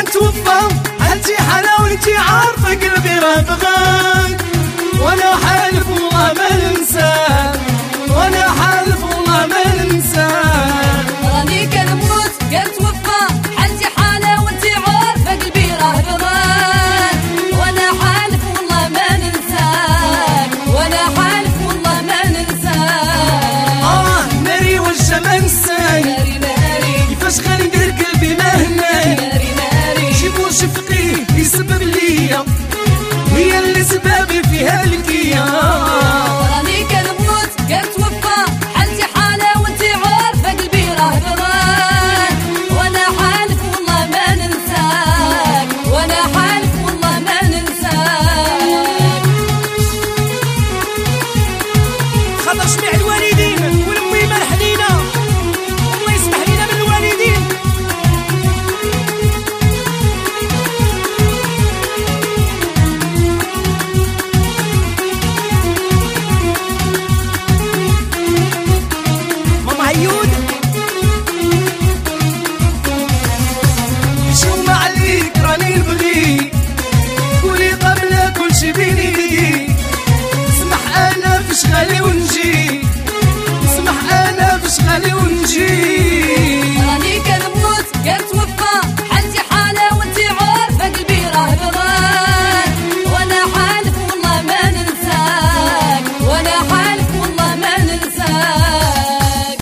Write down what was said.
توفى حالتي حلاوتي عارفة قلبي راه بغاك، وانا حالف والله ما ننساك، وانا حالف والله ما ننساك. راني كنموت قال توفى حالتي حلاوتي عارفة قلبي راه بغاك، وانا حالف والله ما ننساك، وانا حالف والله ما ننساك. ناري والجمال نساي ناري ناري كيفاش غندير قلبي ما هناي، ناري ناري جيبو شفقي يسبب ليا هي اللي سبابي فيها لكيا.